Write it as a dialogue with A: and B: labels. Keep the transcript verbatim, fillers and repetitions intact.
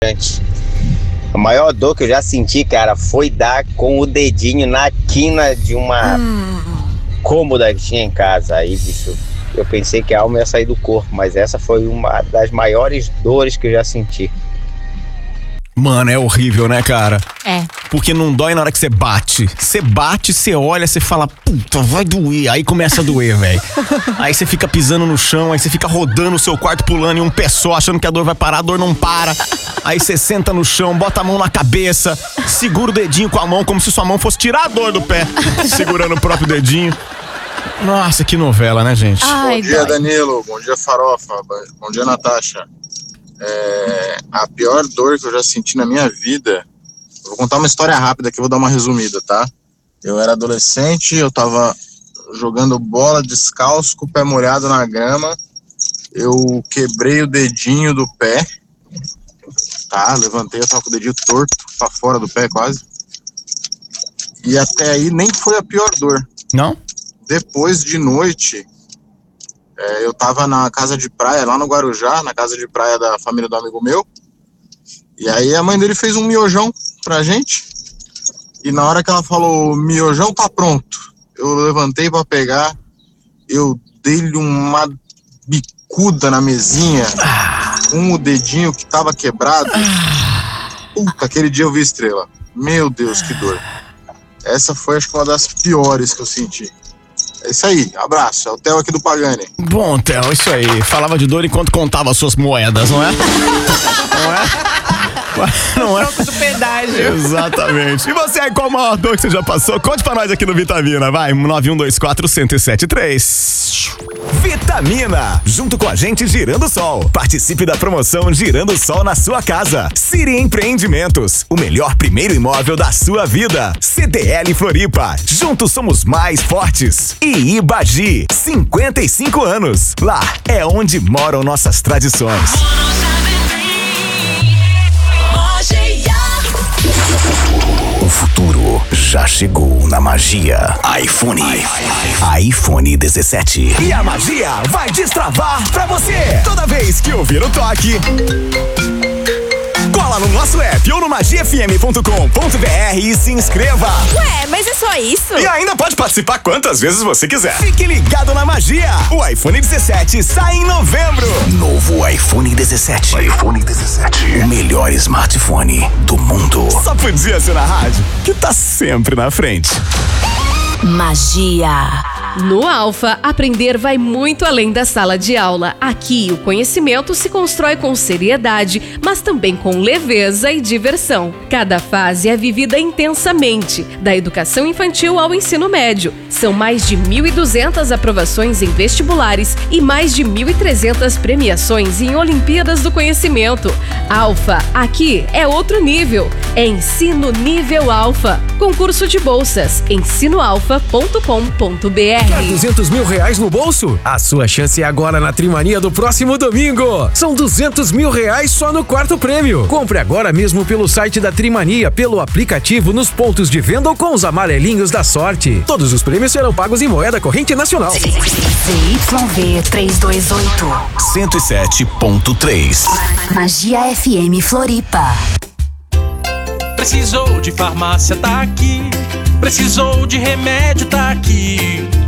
A: gigante. A maior dor que eu já senti, cara, foi dar com o dedinho na quina de uma hum. cômoda que tinha em casa. Aí, bicho, eu pensei que a alma ia sair do corpo, mas essa foi uma das maiores dores que eu já senti.
B: Mano, é horrível, né, cara?
C: É.
B: Porque não dói na hora que você bate. Você bate, você olha, você fala, puta, vai doer. Aí começa a doer, velho. Aí você fica pisando no chão, aí você fica rodando o seu quarto, pulando em um pé só, achando que a dor vai parar, a dor não para. Aí você senta no chão, bota a mão na cabeça, segura o dedinho com a mão, como se sua mão fosse tirar a dor do pé, segurando o próprio dedinho. Nossa, que novela, né, gente?
C: Ai,
D: bom dia,
C: dói.
D: Danilo. Bom dia, Farofa. Bom dia, Natasha. É, a pior dor que eu já senti na minha vida. Eu vou contar uma história rápida que eu vou dar uma resumida, tá? Eu era adolescente, eu tava jogando bola descalço com o pé molhado na grama. Eu quebrei o dedinho do pé, tá? Levantei, eu tava com o dedinho torto pra fora do pé quase. E até aí nem foi a pior dor.
B: Não?
D: Depois de noite, é, eu tava na casa de praia, lá no Guarujá, na casa de praia da família do amigo meu. E aí a mãe dele fez um miojão pra gente. E na hora que ela falou, miojão tá pronto, eu levantei pra pegar, eu dei-lhe uma bicuda na mesinha, com o dedinho que tava quebrado. Puta, aquele dia eu vi estrela. Meu Deus, que dor. Essa foi, acho que, uma das piores que eu senti. É isso aí, abraço, é o Theo aqui do Pagani.
B: Bom, Theo, isso aí. Falava de dor enquanto contava as suas moedas, não é? Não é? Não é?
C: Troco do pedágio.
B: Exatamente. E você aí, qual a maior dor que você já passou? Conte pra nós aqui no Vitamina, vai, nove um dois quatro, um zero sete três. Vitamina, junto com a gente Girando Sol. Participe da promoção Girando Sol na sua casa. Siri Empreendimentos, o melhor primeiro imóvel da sua vida. C D L Floripa, juntos somos mais fortes. E Ibagi, cinquenta e cinco anos. Lá é onde moram nossas tradições. O futuro já chegou na magia. iPhone. iPhone dezessete. E a magia vai destravar pra você. Toda vez que ouvir o toque, cola no nosso app ou no magia f m ponto com ponto b r e se inscreva.
C: Ué, mas é só isso?
B: E ainda pode participar quantas vezes você quiser. Fique ligado na magia. O iPhone dezessete sai em novembro. Novo iPhone dezessete. iPhone dezessete. O melhor smartphone do mundo. Só podia ser na rádio, que tá sempre na frente.
E: Magia.
F: No Alfa, aprender vai muito além da sala de aula. Aqui, o conhecimento se constrói com seriedade, mas também com leveza e diversão. Cada fase é vivida intensamente, da educação infantil ao ensino médio. São mais de mil e duzentas aprovações em vestibulares e mais de mil e trezentas premiações em Olimpíadas do Conhecimento. Alfa, aqui é outro nível. É Ensino Nível Alfa. Concurso de bolsas. ensino alfa ponto com ponto b r.
G: Quer duzentos mil reais no bolso? A sua chance é agora na Trimania do próximo domingo. São duzentos mil reais só no quarto prêmio. Compre agora mesmo pelo site da Trimania, pelo aplicativo, nos pontos de venda ou com os amarelinhos da sorte. Todos os prêmios serão pagos em moeda corrente nacional.
E: Z Y V trezentos e vinte e oito.
B: cento e sete ponto três.
E: Magia F M Floripa.
H: Precisou de farmácia, tá aqui. Precisou de remédio, tá aqui.